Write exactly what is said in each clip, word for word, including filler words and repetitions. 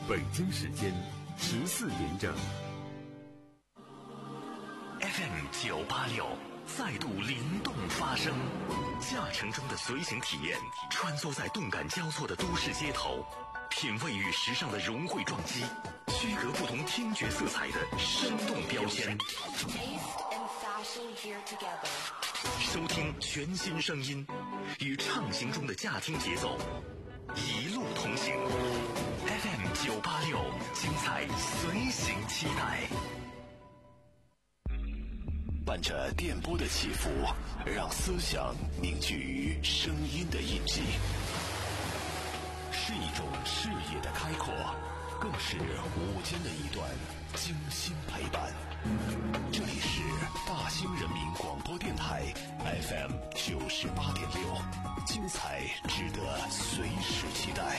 北京时间十四点整。 F M 九八六再度灵动发声，驾乘中的随行体验，穿梭在动感交错的都市街头，品味与时尚的融汇撞击，区隔不同听觉色彩的生动标签。收听全新声音，与畅行中的驾听节奏，一路同行。F M 九八六，精彩随行期待。 伴着电波的起伏，让思想凝聚于声音的印记，是一种视野的开阔，更是午间的一段精心陪伴。这里是大兴人民广播电台 F M 九十八点六，精彩值得随时期待。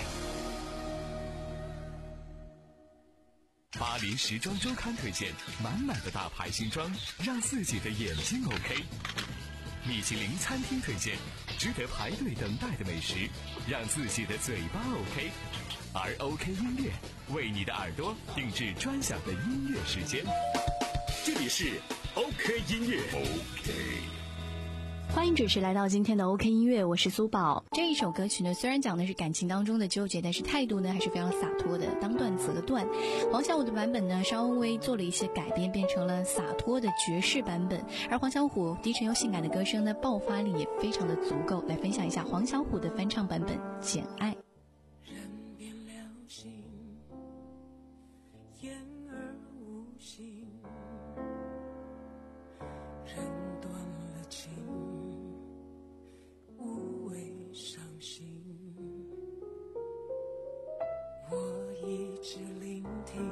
巴黎时装周刊推荐满满的大牌新装，让自己的眼睛 OK。米其林餐厅推荐值得排队等待的美食，让自己的嘴巴 OK。而 OK 音乐为你的耳朵定制专享的音乐时间。这里是 OK 音乐 OK。 欢迎准时来到今天的 OK 音乐，我是苏宝。这一首歌曲呢，虽然讲的是感情当中的纠结，但是态度呢还是非常洒脱的，当断则断。黄小琥的版本呢稍微做了一些改编，变成了洒脱的爵士版本，而黄小琥低沉又性感的歌声呢，爆发力也非常的足够。来分享一下黄小琥的翻唱版本《简爱》。 人变流行，言而无信，人断了情，无谓伤心。我一直聆听，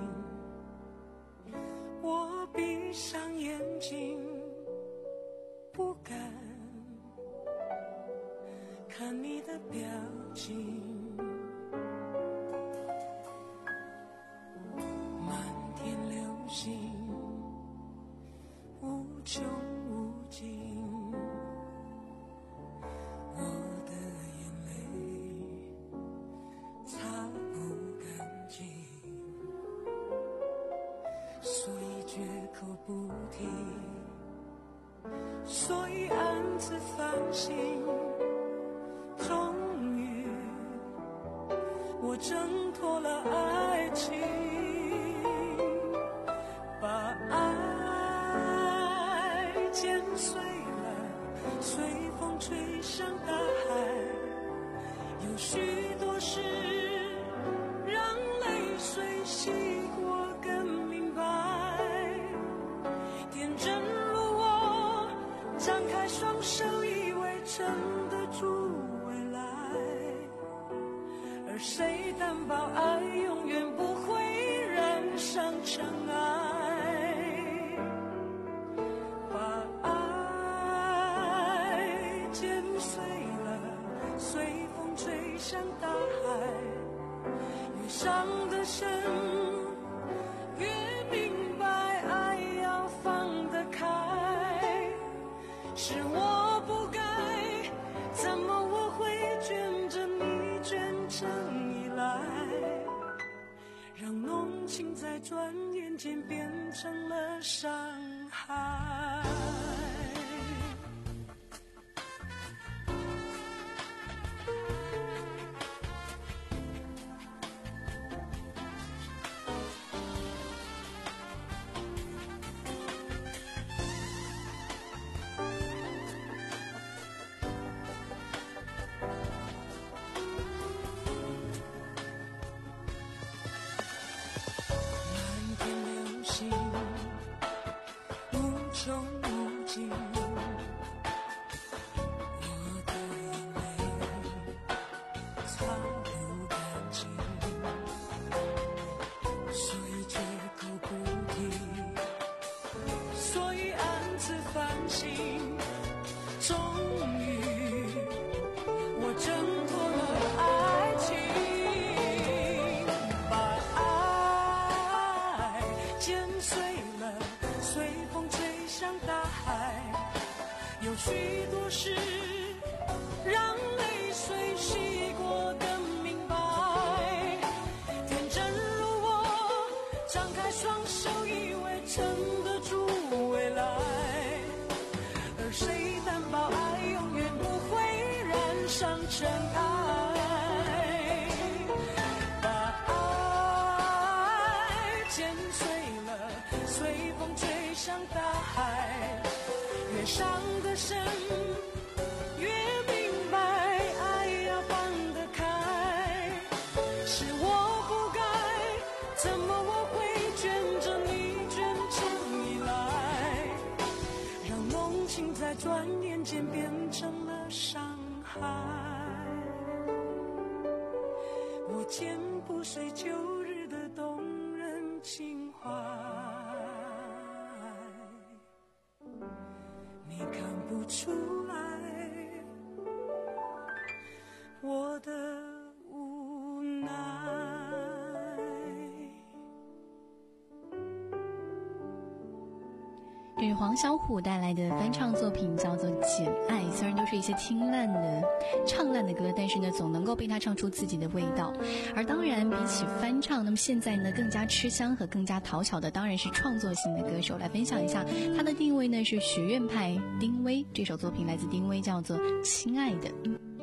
我闭上眼睛，不敢看你的表情。漫天流星，无穷无尽，我的眼泪擦不干净，所以绝口不提，所以暗自反省。终于我挣脱了爱情，把爱剪碎了，随风吹向大海。有许多事让泪水洗过更明白，天真如我，张开双手以为撑得住未来，而谁担保爱永远不会染上尘埃，把爱剪碎了，随风吹向大海，越伤得深，越明白爱要放得开，是我不该，怎么我会卷着你卷成依赖，让浓情在转眼间变成了伤害。漫天流星，无穷无双手以为撑得住未来，而谁担保爱永远不会染上尘埃？把爱剪碎了，随风吹向大海，越伤得深越明白，爱要放得开。是我不该，怎么我会卷着你卷成依赖，让梦境在转眼间变成了伤害。我剪不碎旧日的动人情怀，你看不出来我的无奈。 这是黄小琥带来的翻唱作品，叫做《简爱》。虽然都是一些听烂的、唱烂的歌，但是呢，总能够被他唱出自己的味道。而当然，比起翻唱，那么现在呢，更加吃香和更加讨巧的，当然是创作型的歌手。来分享一下他的定位呢，是学院派丁薇。这首作品来自丁薇，叫做《亲爱的》。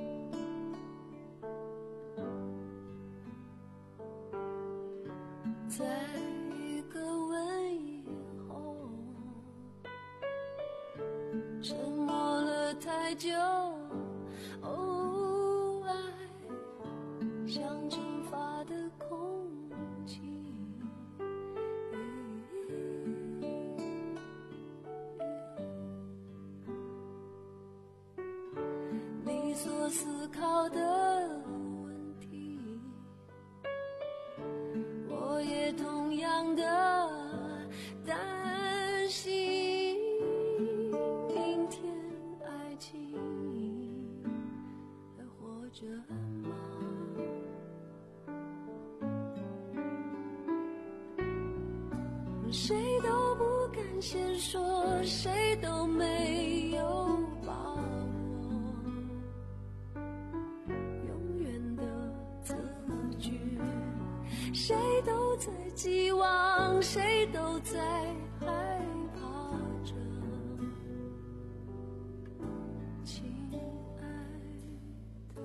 在一个吻以后，沉默了太久，哦，爱像蒸发的空气，你所思考的问题，我也同样的担心。明天爱情还活着吗？谁都不敢先说，谁都没有把握，永远的字句，谁都在寄望，谁都在害怕着。亲爱的，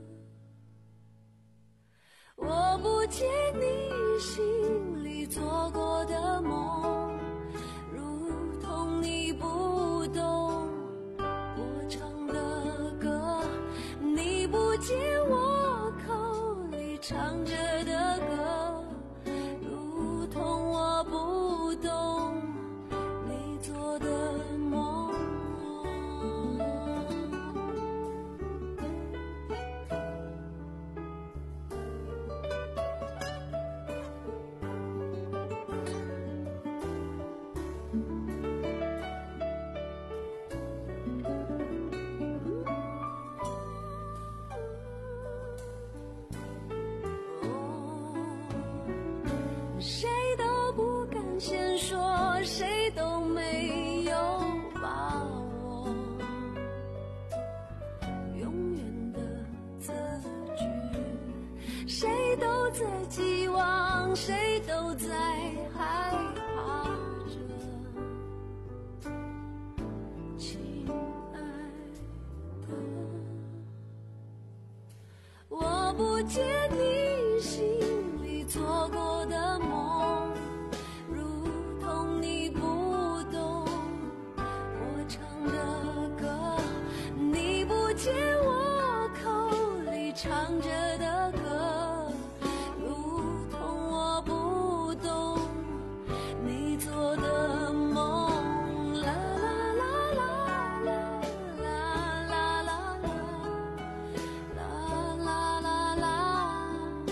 我不解你心里做过的梦，如同你不懂我唱的歌，你不解我口里唱着的歌，如同我不懂你做的梦。谁都不敢先说，谁都没有把握，永远的字句，谁都在寄望，谁都在害怕着。亲爱的，我不解你心里做过的梦，如同你不懂我唱的歌，你不解我口里唱着的歌，如同我不懂你做的梦。啦啦啦啦啦啦啦啦啦啦啦啦啦。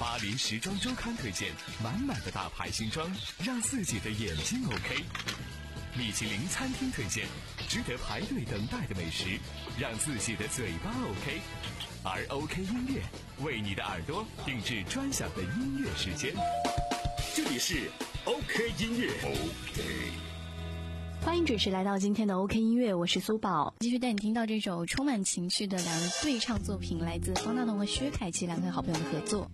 巴黎时装周刊推荐满满的大牌新装，让自己的眼睛 OK。米其林餐厅推荐值得排队等待的美食，让自己的嘴巴 OK。而 OK 音乐为你的耳朵定制专享的音乐时间。 这里是 OK 音乐 OK。 欢迎准时来到今天的 OK 音乐，我是苏宝，继续带你听到这首充满情绪的两人对唱作品，来自方大同和薛凯琪两位好朋友的合作。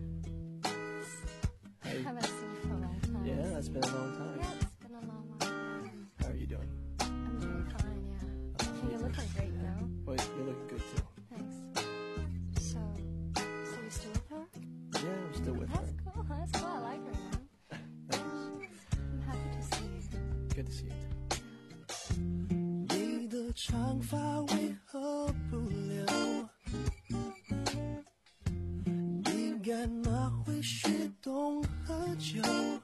I haven't seen you for a long time. Yeah, it's been a long time. Yeah, it's been a long, long time. How are you doing? I'm doing fine, yeah. Oh, You're looking great, you know? Well, you're looking good too. Thanks. So, so you still with her? Yeah, I'm still with That's her. cool, that's cool. I like her, man. Thanks. I'm happy to see you. Good to see you too. 你的长发为何不留？你干嘛会学懂喝酒？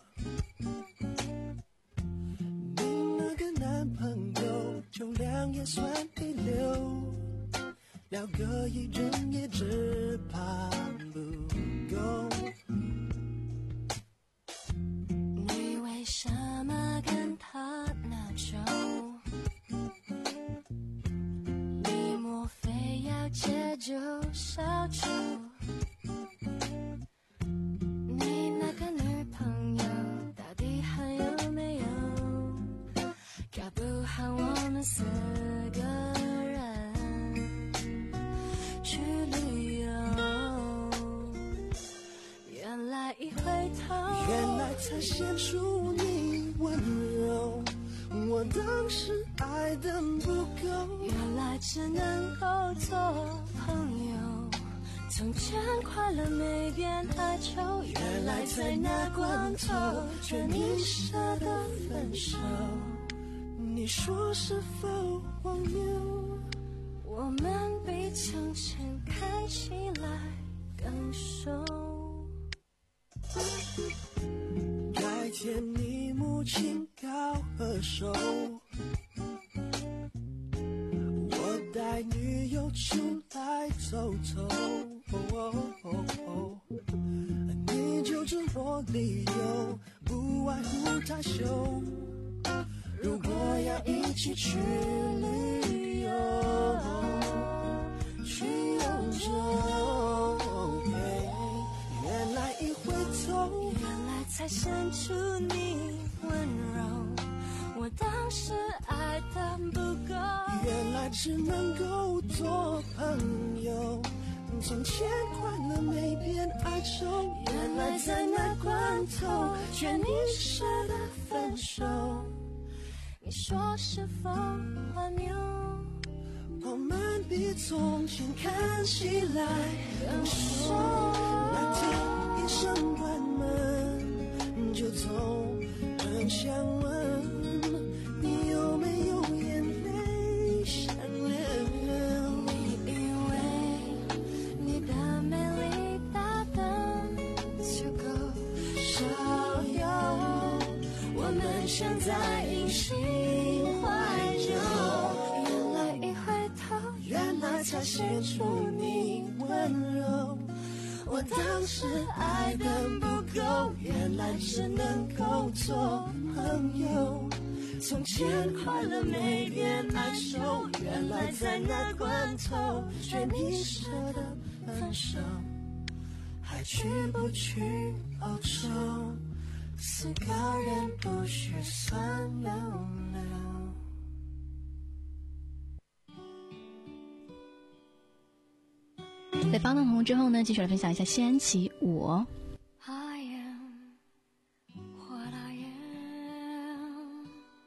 你那个男朋友酒量也算一流，聊个一整夜只怕不够。你为什么跟他拿酒？你莫非要借酒消愁？你那个女朋友到底还有没有？搞不好我们四个人去旅游。原来一回头，原来才显出你温柔。我当时爱得不够，原来只能够做朋友。从前快乐没变哀愁，原来在那关头，却你舍得分手。你说是否荒谬？我们比从前看起来更熟。改天你母亲告何首，我带女友出来走走，你揪着我理由，不外乎太羞。如果要一起去旅游，去欧洲，原来一回头，原来才显出你温柔。我当时爱得不够，原来只能够做朋友。从前快乐没变哀愁，原来在那关头，却你舍得分手。你说是否荒谬？我们比从前看起来更熟。那天一声关门就走，很想问你有没有眼泪想流？你以为你的美丽大得足够少有？我们想在一起怀旧，原来一回头，原来才显出你温柔。我当时爱得不够，原来只能够做朋友。从前快乐没变哀愁，原来在那关头，却你舍得分手。还去不去欧洲？四个人不许算流流。 在方大同之后呢，继续来分享一下谢安琪《我》。 I am what I am，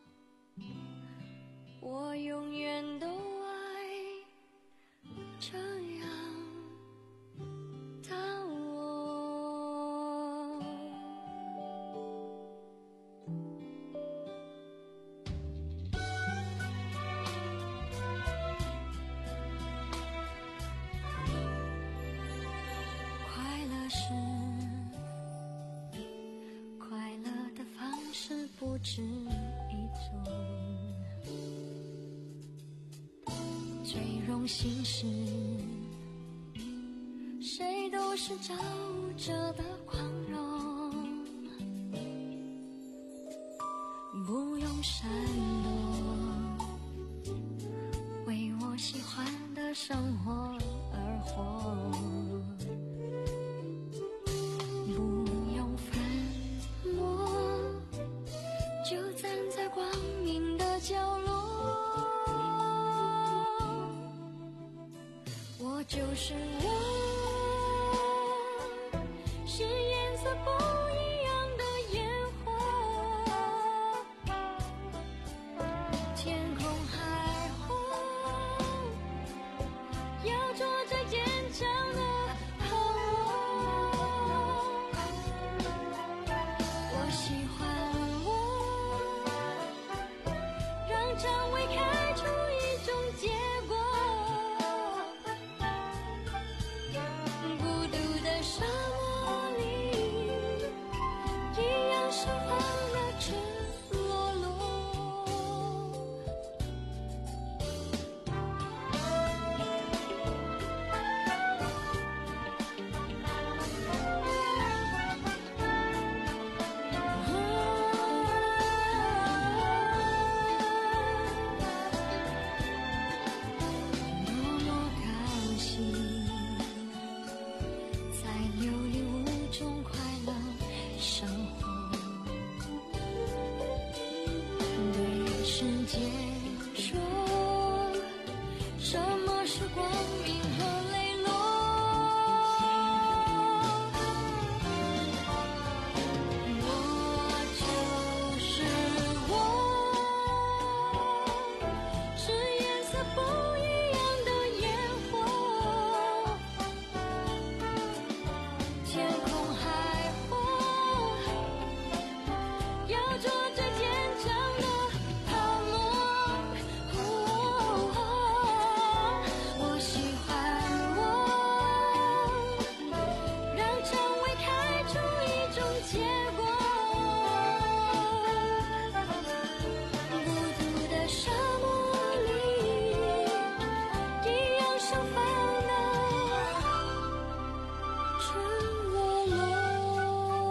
我永远都爱这样的我。快乐是快乐的方式不止一种，最荣幸是谁都是照着的宽容，不用闪躲，为我喜欢的生活而活，不用反驳，就站在光明的角落，我就是我，是颜色不一样的烟火，天空海阔，要做最坚强的好我，我喜欢我，让蔷薇开出一种结果，孤独的沙漠里一样盛放的赤裸裸。多么高兴，在流离无中快乐生活，对世界说，什么是光明和磊落？我就是我，是颜色不一样的烟火，天空海阔，要做最坚强的泡沫。我喜欢我，让蔷薇开出一种结果，孤独的沙漠里一样盛放的赤裸裸。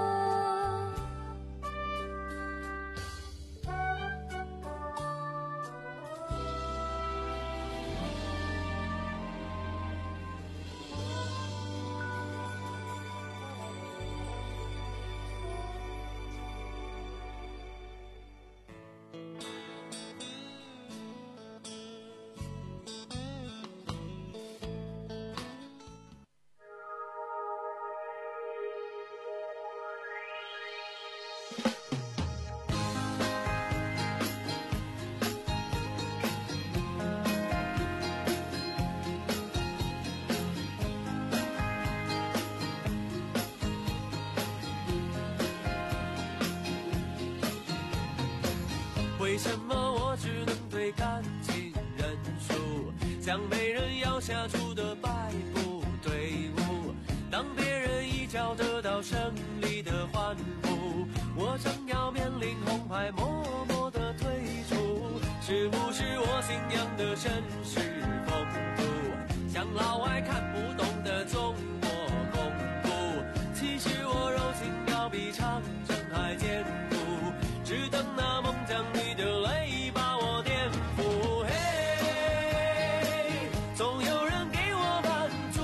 为什么我只能对感情认输，像没人要下注的败部队伍？当别人一脚得到胜利的欢呼，我正要面临红牌，默默的退出。是不是我信仰的绅士风度，像老外看不懂的中国功夫？其实我柔情要比长征还坚固，只等那孟姜女的泪把我颠覆。嘿，总有人给我满足，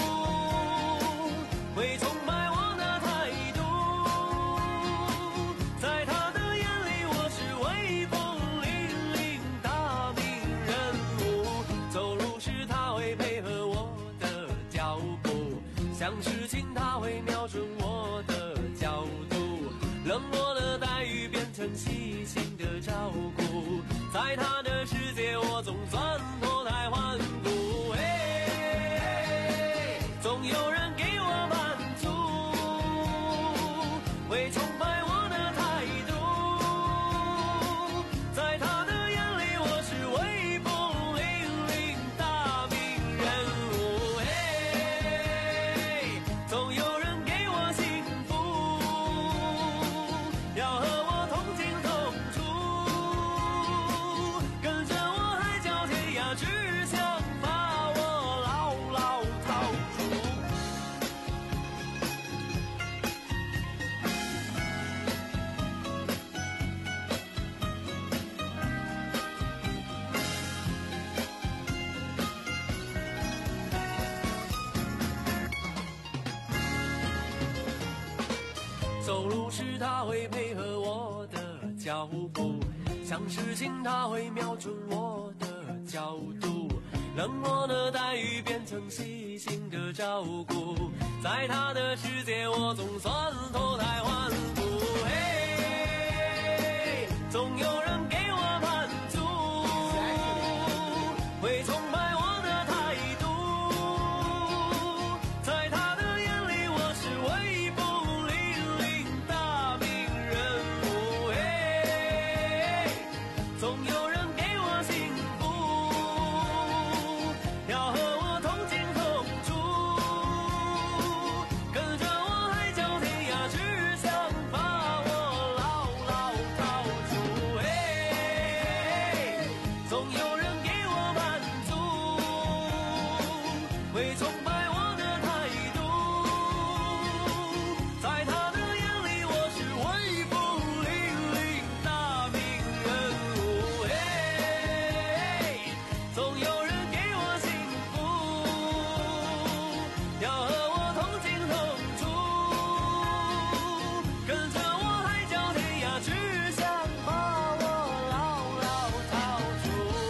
会崇拜我的态度，在他的眼里我是威风凛凛大名人物，走路时他会配合我的脚步，想事情他会瞄准我的角度，冷漠的待遇变成细心的照顾，在他的世界我总算脱胎换骨。嘿，总有人给我满足，会崇拜我的态度，在他的眼里我是威风凛凛大名人物。嘿，总有人给我幸福，要和我同进同出，跟着我海角天涯，只想把我牢牢套住。 走路时他会配合我的脚步，想事情他会瞄准我的角度，冷漠的待遇变成细心的照顾，在他的世界我总算脱胎换骨。嘿，总有人给我满足，会崇拜我的态度，在他的眼里我是威风凛凛大名人物。嘿，总有人给我幸福，要和我同进同出，跟着我海角天涯，只想把我牢牢套住。嘿，总有人给我满足，会崇拜我的态度，在他的眼里我是威风凛凛大名人物。嘿，总有人给我幸福，要和我同进同出，跟着我海角天涯，只想把我牢牢套住。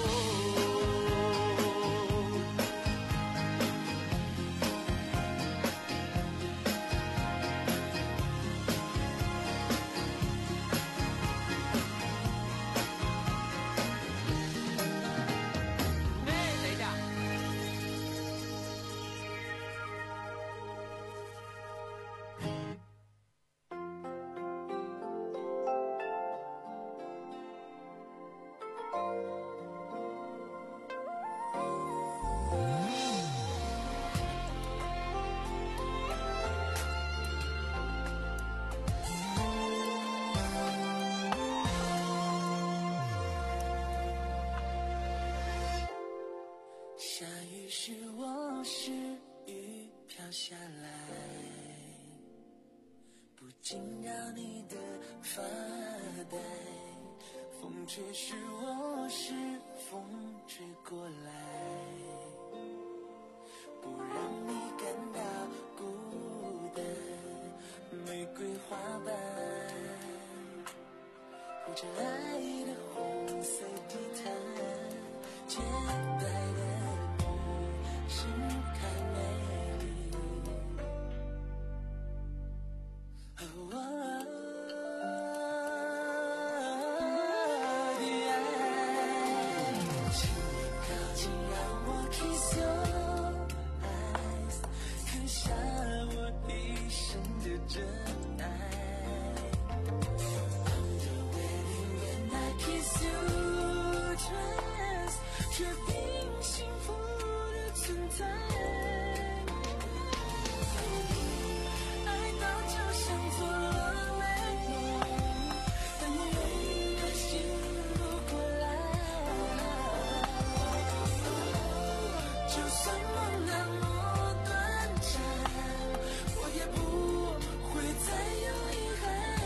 哎，等一下。 下雨时我是雨飘下来，不禁让你的发呆。风吹时我是风吹过来，不让你感到孤单。玫瑰花瓣铺着爱的红色地毯，洁白的你是太美丽。哦哦的爱，请你靠近，让我 kiss your eyes， 刻下我一生的真爱。On the wedding when I kiss you twice， 决定幸福的存在。爱到就像做了美梦，但你的醒不过来。就算梦那么短暂，我也不会再有遗憾。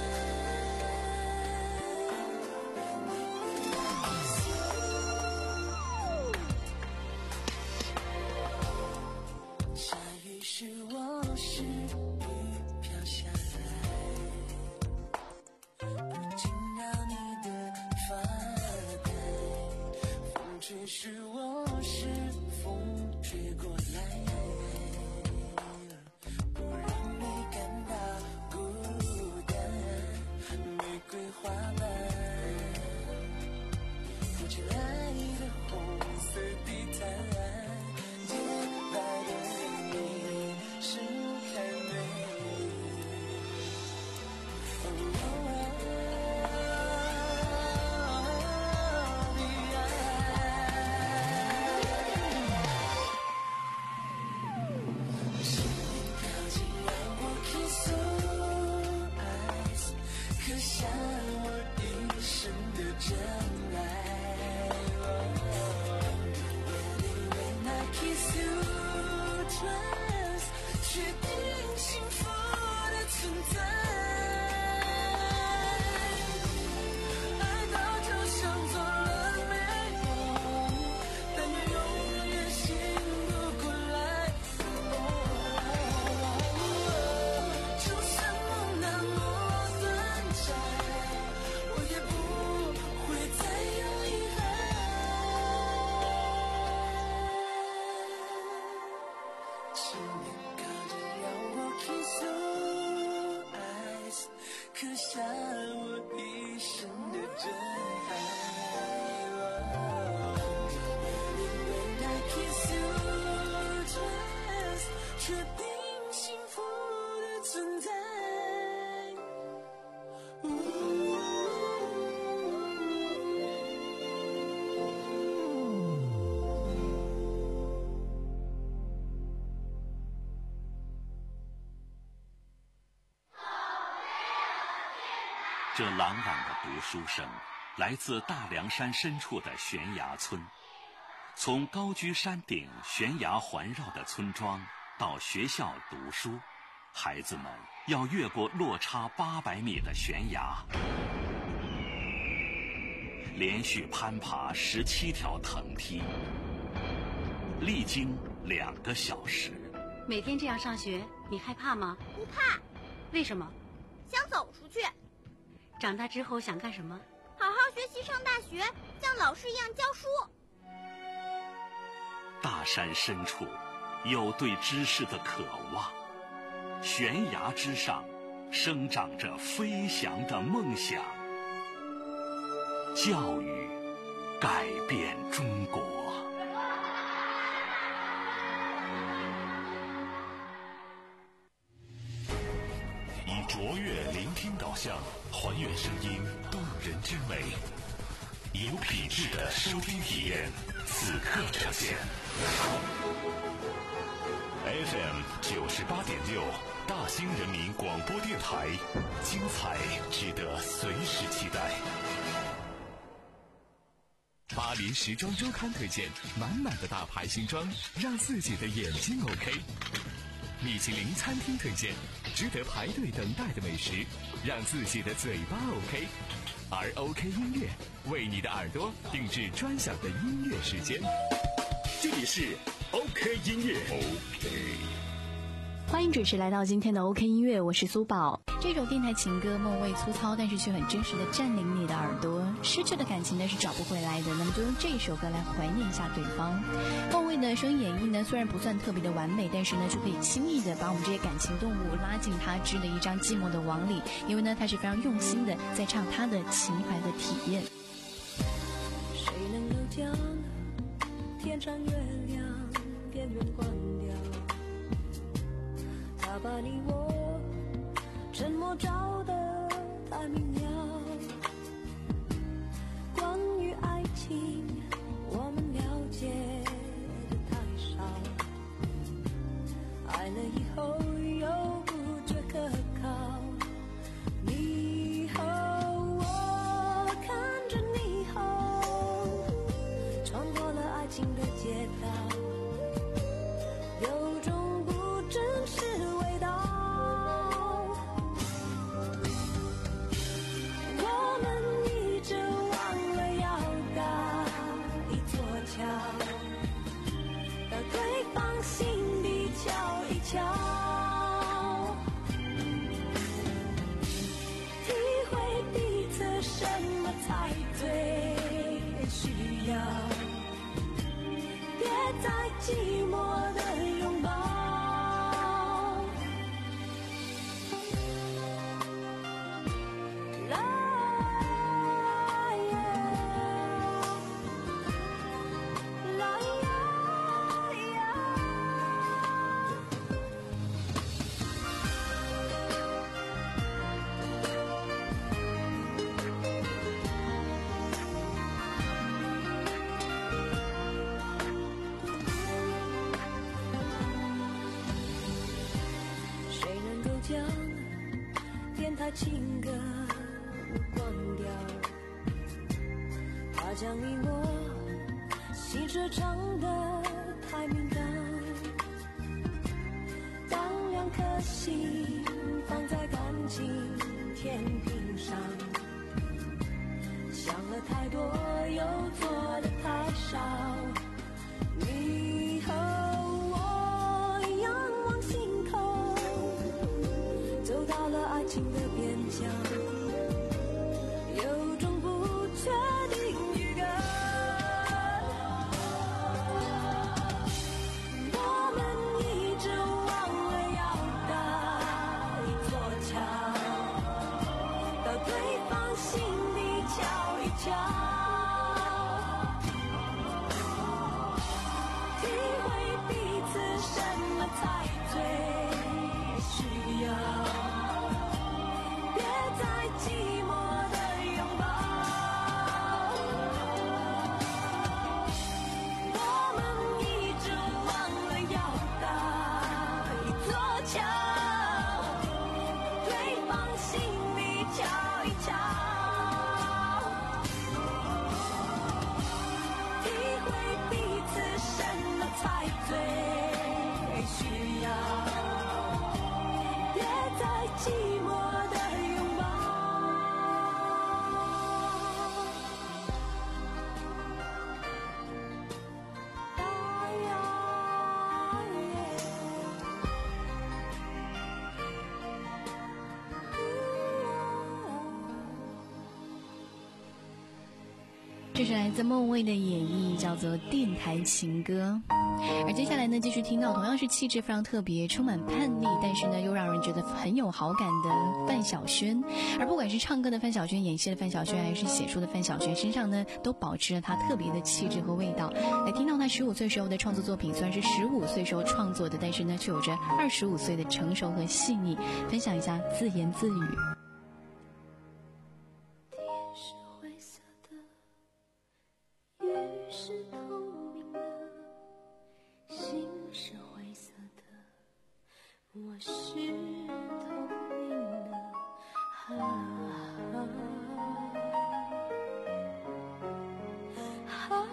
下雨时我是雨飘下来，不禁让你的发呆。风吹时我是风吹过来，不让你感到孤单。玫瑰花瓣铺着爱的红色地毯，洁白的你是太美丽。哦哦的爱， 刻下我一生的真爱。When I kiss you twice， 确定幸福的存在。 这朗朗的读书声来自大凉山深处的悬崖村。从高居山顶悬崖环绕的村庄到学校读书，孩子们要越过落差八百米的悬崖，连续攀爬十七条藤梯，历经两个小时。 每天这样上学，你害怕吗？ 不怕。 为什么？ 想走出去。 长大之后想干什么？ 好好学习，上大学，像老师一样教书。 大山深处有对知识的渴望，悬崖之上生长着飞翔的梦想。教育改变中国。 以卓越聆听导向，还原声音动人之美，有品质的收听体验，此刻呈现。F M 九十八点六，大兴人民广播电台，精彩值得随时期待。 巴黎时装周刊推荐，满满的大牌新装，让自己的眼睛 OK。米其林餐厅推荐，值得排队等待的美食，让自己的嘴巴 OK。而 OK 音乐为你的耳朵定制专享的音乐时间。 这里是 OK 音乐 OK。 欢迎准时来到今天的 OK 音乐，我是苏宝。这首电台情歌梦味粗糙，但是却很真实的占领你的耳朵。失去的感情呢是找不回来的，那么就用这首歌来怀念一下对方。梦味的声音演绎呢虽然不算特别的完美，但是呢就可以轻易的把我们这些感情动物拉进他织的一张寂寞的网里，因为呢他是非常用心的在唱他的情怀和体验。 谁能够将天上月亮电源关掉？他把你我沉默照得太明了。关于爱情，我们了解的太少。爱了以后又不觉可靠。你和我看着霓虹，穿过了爱情的街道。有种不真实味道，我们一直忘了要搭一座桥，到对方心底瞧一瞧，体会彼此什么才最需要，别再寂寞的拥抱。情歌关掉，他将你我心事唱得太敏感，当两颗心放在感情天平上，想了太多又做得太少，你和我仰望星空，走到了爱情的边疆，有种不确定预感，我们一直忘了要搭一座桥， 这是来自孟蔚的演绎，叫做电台情歌。而接下来呢，继续听到同样是气质非常特别，充满叛逆，但是呢又让人觉得很有好感的范晓萱。而不管是唱歌的范晓萱，演戏的范晓萱，还是写书的范晓萱，身上呢都保持了她特别的气质和味道。来听到她十五岁时候的创作作品，虽然是十五岁时候创作的，但是呢却有着二十五岁的成熟和细腻。分享一下自言自语。 是透明的，心是灰色的，我是透明的。啊啊啊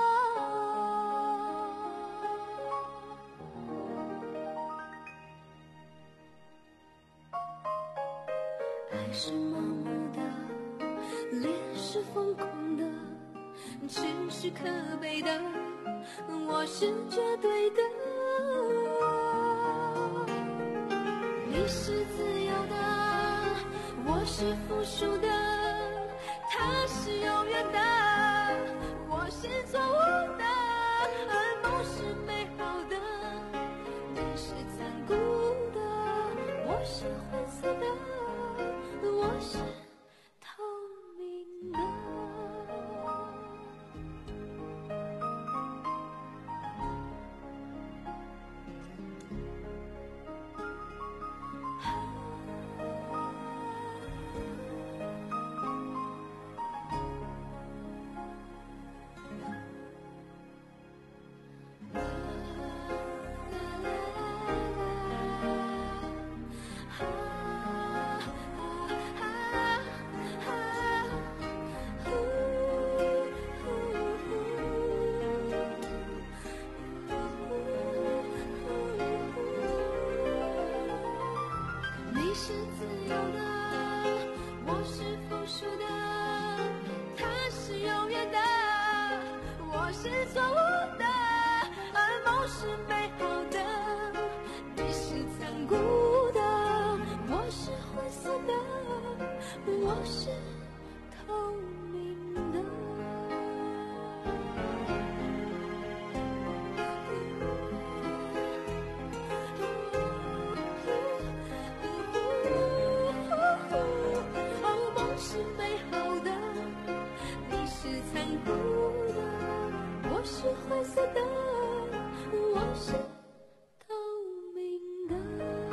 爱是盲目的，恋是疯狂的，情是可悲的，我是绝对的。你是自由的，我是附属的，他是永远的，我是错误的，而梦是美好的，你是残酷的，我是灰色的，我是透明的。你是自由的，我是附属的，他是永远的，我是错误的，而梦是美好的，你是残酷的，我是灰色的，我是透明的。是美好的，你是残酷的，我是灰色的，我是透明的。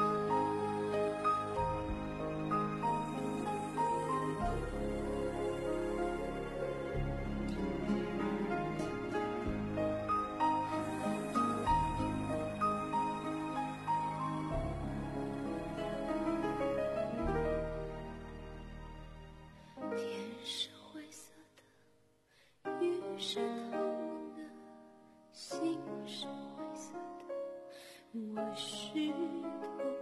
天是灰色的，雨是透明的，心是灰色的，我是透明的。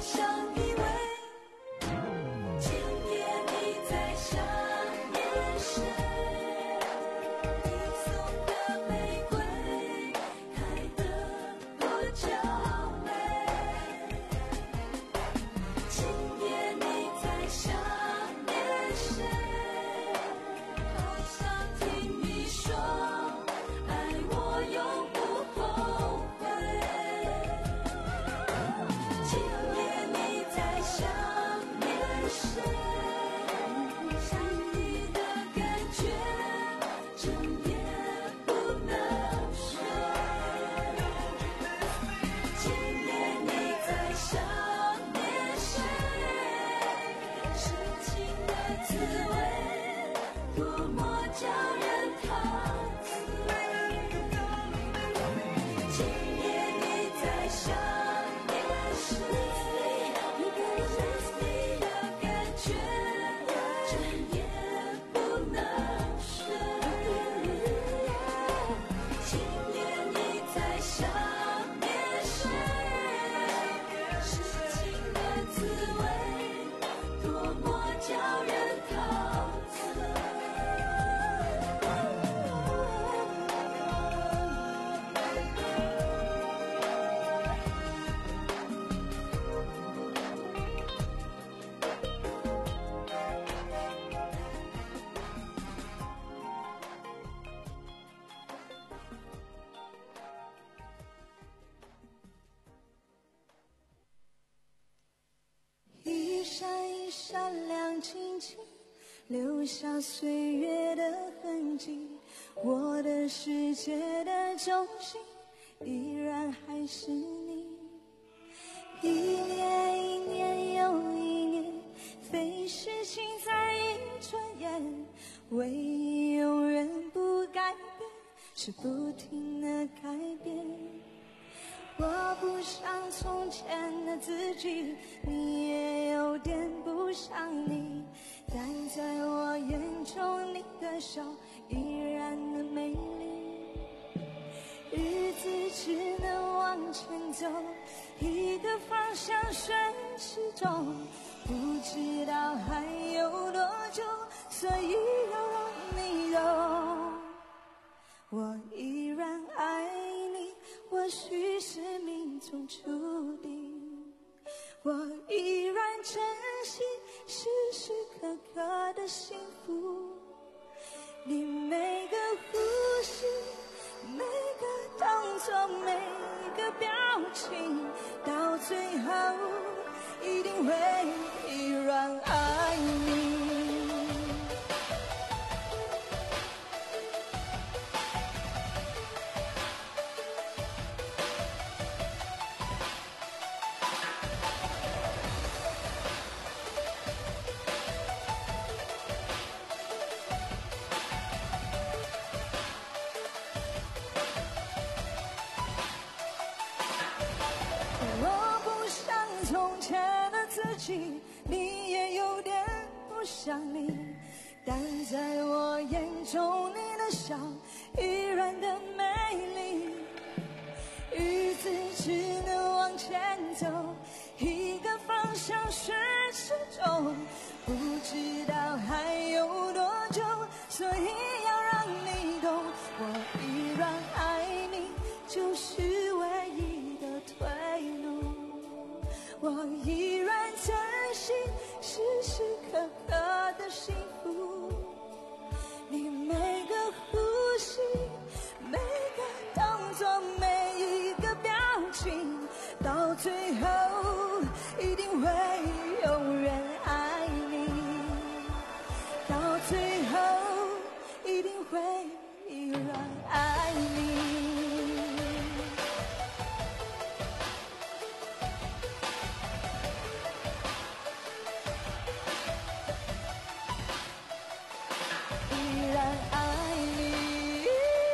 相依偎。今夜你在想念谁？你送的玫瑰开得多娇美。今夜你在想念谁？好想听你说，爱我永不后悔。今夜你在想念谁？想你的感觉，整夜不能睡。今夜你在想念谁？痴情的滋味，多么叫人陶醉。今夜你在想念谁？你的感觉，整夜不能睡。今夜你在想念谁？痴情的滋味，多么叫人陶醉。一闪一闪亮晶晶，留下岁月的痕迹。我的世界的中心，依然还是你。一年一年又一年，飞逝尽在一转眼。唯一永远不改变，是不停的改变。我不像从前的自己，你也有点不像你，但在我眼中你的笑依然的美丽。日子只能往前走，一个方向顺时钟，不知道还有多久，所以要让你懂，我依然爱你。或许是命中注定，我依然珍惜时时刻刻的幸福。你每个呼吸，每个动作，每个表情，到最后一定会依然爱你。我不像从前的自己，你也有点不像你，但在我眼中你的笑依然的美丽。日子只能往前走，一个方向顺时钟，不知道还有多久，所以要让你懂，我依然爱你，就是唯一的退路。我依然珍惜时时刻刻的幸福，你每个呼吸，每个动作，每一个表情，到最后一定会永远爱你，到最后一定会依然爱你。依然爱你，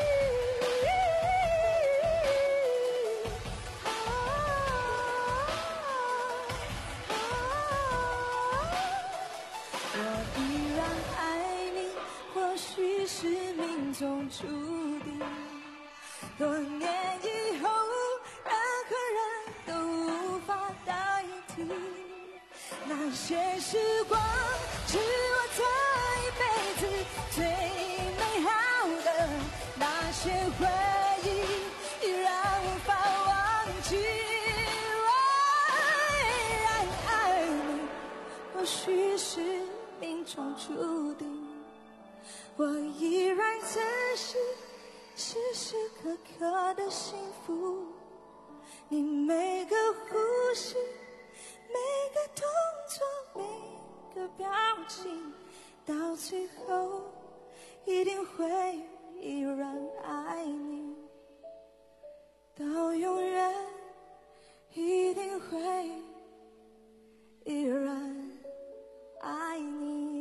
我依然爱你，或许是命中注定。多年以后，任何人都无法代替。 些时光是我这一辈子最美好的，那些回忆已让无法忘记。爱你或许是命中注定，我依然珍惜时时刻刻的幸福。你每个呼吸，每个动作，每个表情，到最后一定会依然爱你，到永远一定会依然爱你。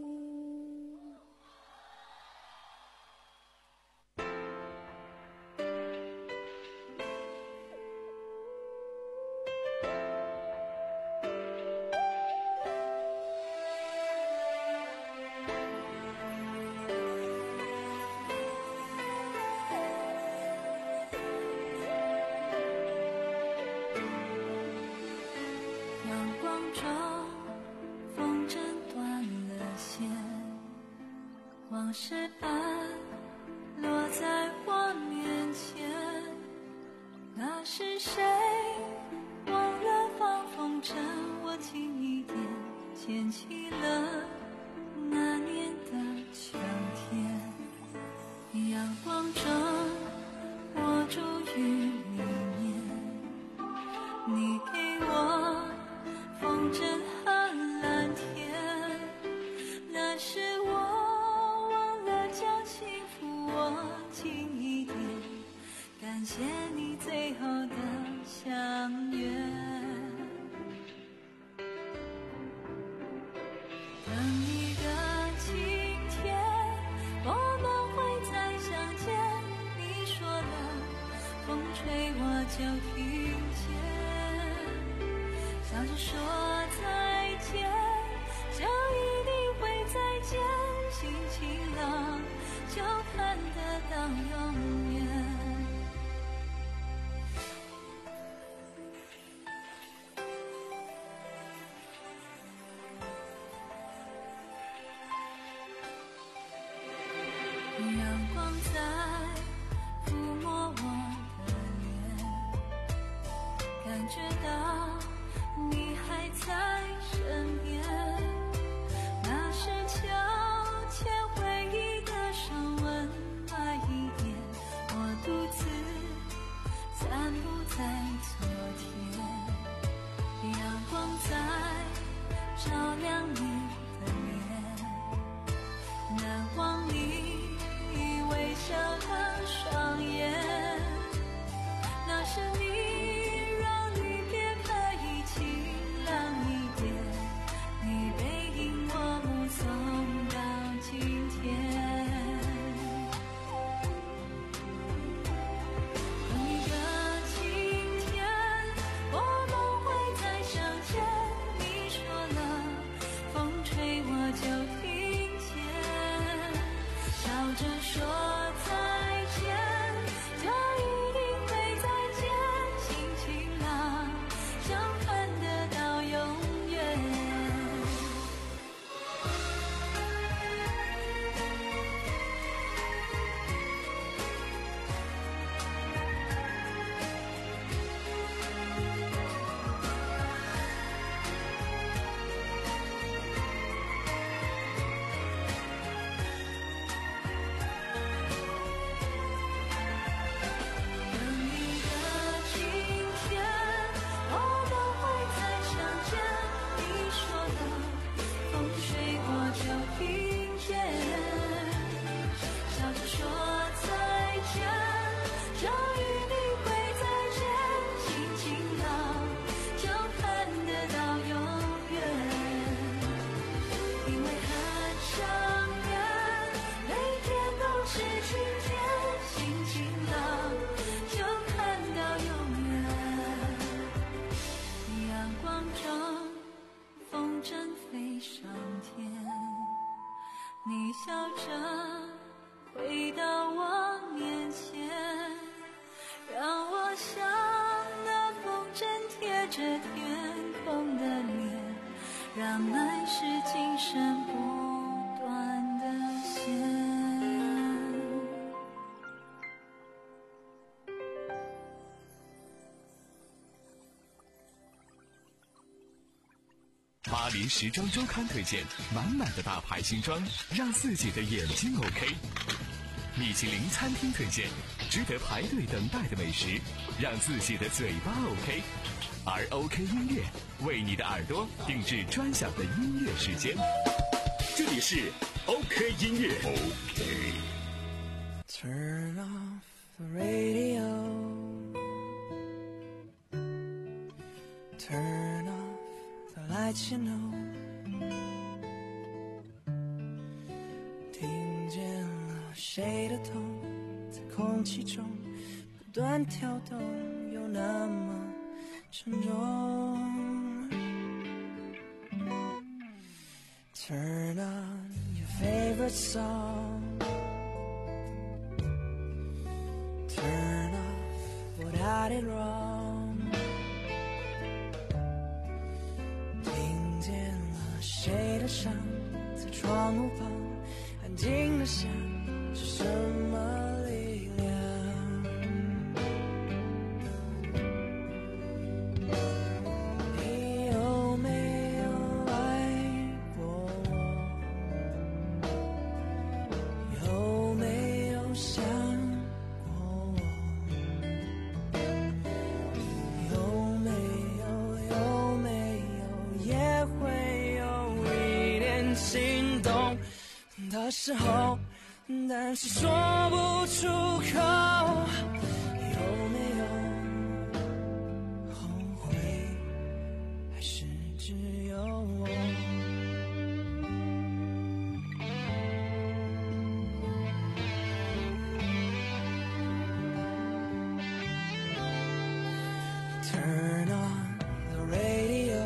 往事安落在我面前，那是谁忘了放风筝，我轻一点牵起了那年的秋天。阳光中我住于里面，你给我风筝和蓝天，那是我轻一点，感谢你最后的相约。等你的晴天，我们会再相见。你说了，风吹我就听见，笑着说再见，就一定会再见。心情浪就看得到永远。阳光在抚摸我的脸，感觉到你还在身边，那是秋千回忆的升温慢一点，我独自散步在昨天，阳光在照亮你的脸，难忘你微笑的双眼，那是你让你别可以晴朗一点，你背影我目送到今天。等一个晴天，我们会再相见。你说了，风吹我就听见，笑着说再见，就一定会再见。心情浪，就看得到永远。等你的晴天，我们会再相见。你说了，风吹过就听见，笑着说再见，就一定会再见。心情浪，就看得到永远，因为很想念，每天都是晴天。心情浪，就看到永远。阳光中，风筝飞上天，你笑着回到我面前，让我像那风筝贴着天空的脸，让相爱是今生不断的线。 巴黎时装周刊推荐满满的大牌新装，让自己的眼睛 OK。米其林餐厅推荐值得排队等待的美食，让自己的嘴巴 OK。而 OK 音乐为你的耳朵定制专享的音乐时间。 这里是 OK 音乐。 OK。Turn off the radio. Turn off the lights, you know. 听见了谁的痛，在空气中不断跳动，又那么沉重。Turn on your favorite song. Turn off what I did wrong. 听见了谁的伤，在窗户旁安静的想，是什么力量？你有没有爱过我？有没有想过我？有没有有没有也会有一点心动的时候，但是说不出口。有没有后悔，还是只有我？Turn on the radio.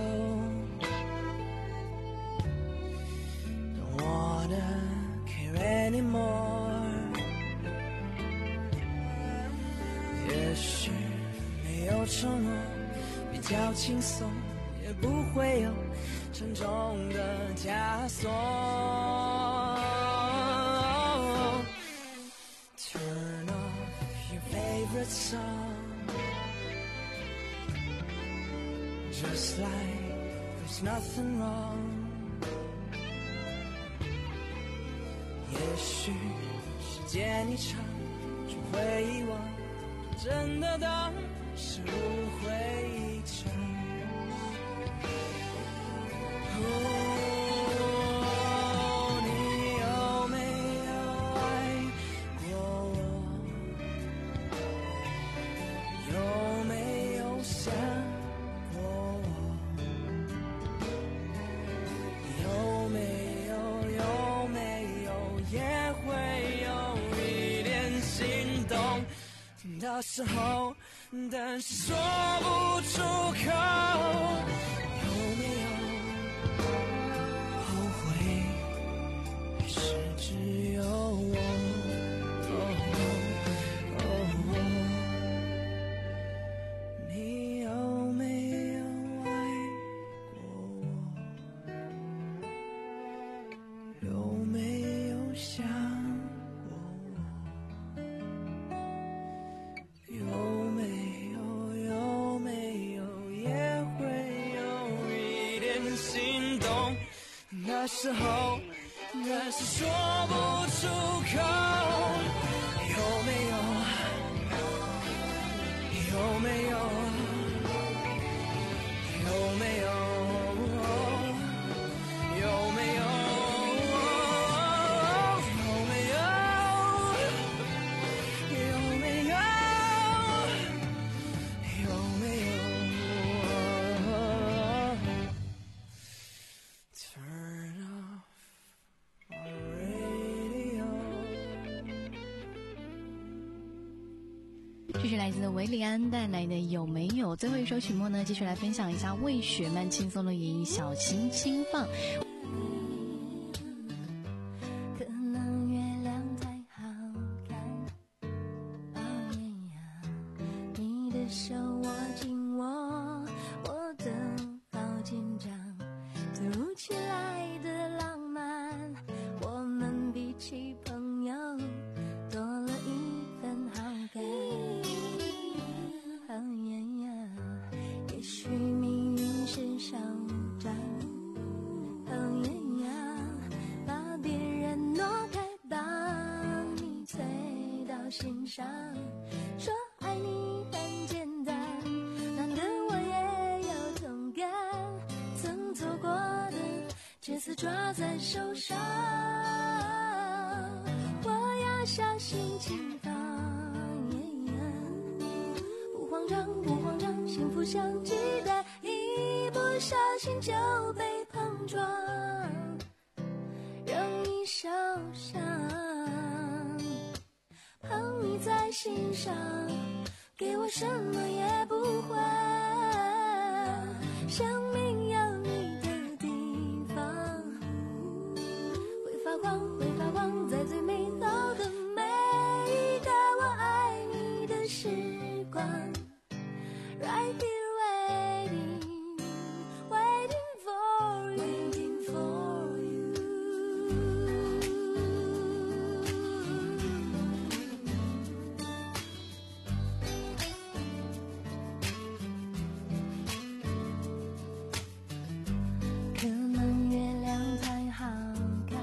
Don't wanna care anymore. 也许没有承诺，比较轻松，也不会有沉重的枷锁。Turn off your favorite song. Just like there's nothing wrong. 也许时间一长就会遗忘，真的当是误会一场。哦，你有没有爱过我？有没有想过我？有没有有没有也会有一点心动的时候，但是说不出口。有没有后悔，还是只有我？哦哦，你有没有爱过我？有没有想过我？有没有有没有也会有一点心动的时候，但是说不出口。有没有有没有有没有有没有有没有有没有有没有 Turn off our radio。 这是来自维里安带来的有没有。最后一首曲目呢，继续来分享一下魏雪漫轻松的演绎小心轻放。 可能月亮太好看，哦耶呀，你的手握紧我，我的好紧张，突如其上，说爱你很简单，难得我也有同感，曾做过的这次抓在手上，我要小心轻放，不慌张不慌张，幸福像鸡蛋，一不小心就被碰撞，容易受伤，捧你在心上，给我什么也不换，生命有你的地方会发光会发光，在最美好的每一个我爱你的时光， Right here waiting waiting for you waiting for you 可能月亮太好看，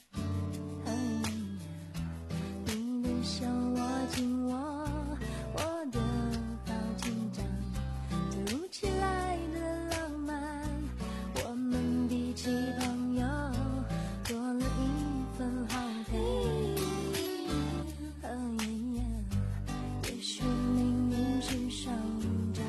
你的手握紧我，我的好紧张，突如其来的浪漫，我们比起朋友多了一份好感。也许命运是双掌，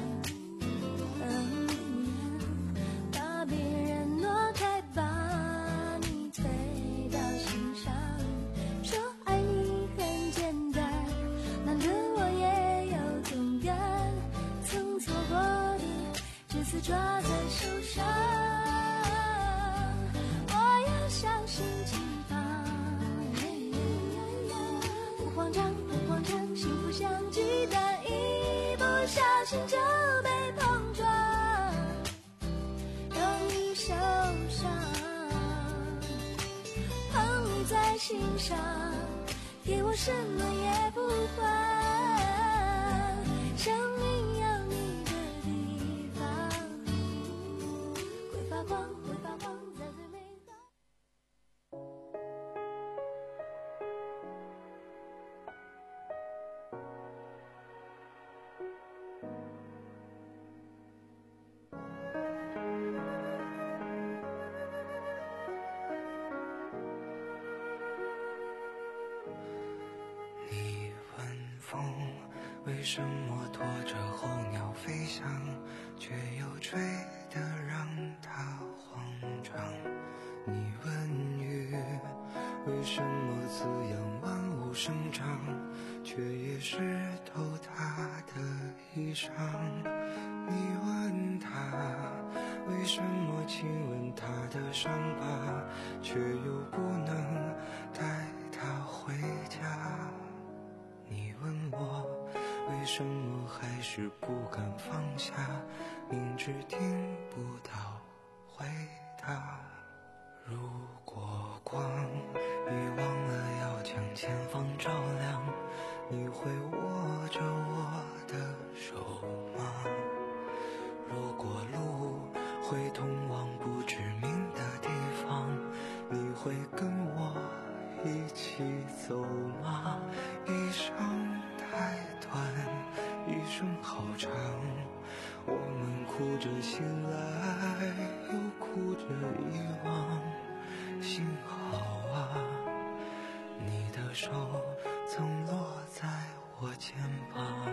把别人挪开，把你推到心上，说爱你很简单，难得我也有同感，曾错过的这次抓在手上，我要小心轻放，不慌张不慌张，幸福像鸡蛋，一不小心就被碰撞，容易受伤，捧你在心上，给我什么也不换，生命有你的地方会发光会发光，在最美好。 你问风为什么拖着候鸟飞翔，却又吹得让它慌张？你问雨为什么滋养万物生长，却也湿透它的衣裳？你问他为什么亲吻他的伤疤，却又不能带他回家？你问我为什么还是不敢放下，明知听不到回答。如果光遗忘了要将前方照亮，你会握着我的手吗？如果路会通往不知名的地方，你会跟我一起走吗？一生太短，一生好长，我们哭着醒来，又哭着遗忘。幸好啊，你的手曾落在我肩膀，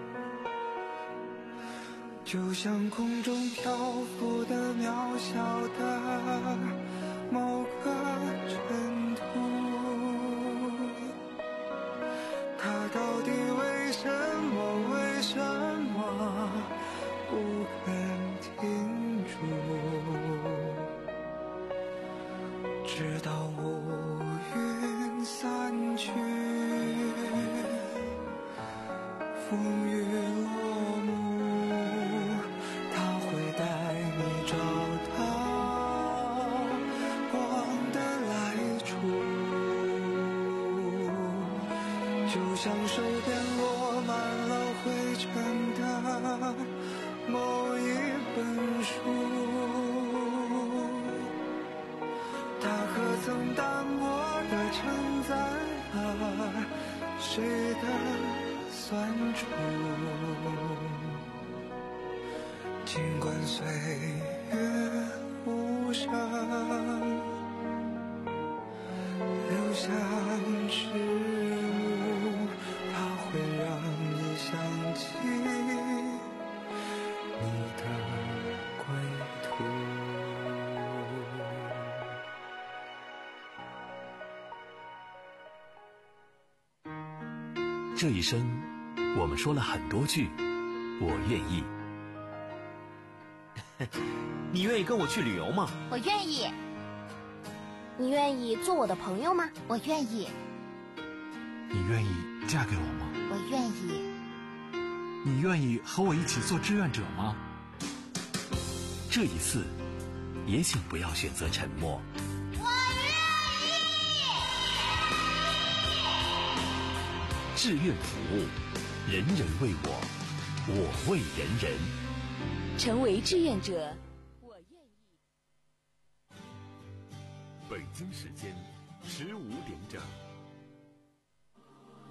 就像空中漂浮的渺小的某个尘土，它到底为什么为什么不肯停住？直到乌云散去，风雨落幕，它会带你找到光的来处，就像手边落满了灰尘的某一本书，它可曾淡薄地承载了谁的算出。尽管岁月无声，留下迟暮，它会让你想起你的归途。 这一生，我们说了很多句我愿意。 你愿意跟我去旅游吗？ 我愿意。你愿意做我的朋友吗？我愿意。 你愿意嫁给我吗？ 我愿意。 你愿意和我一起做志愿者吗？ 这一次，也请不要选择沉默。 我愿意。志愿服务，人人为我，我为人人。 成为志愿者，我愿意。 北京时间十五点整。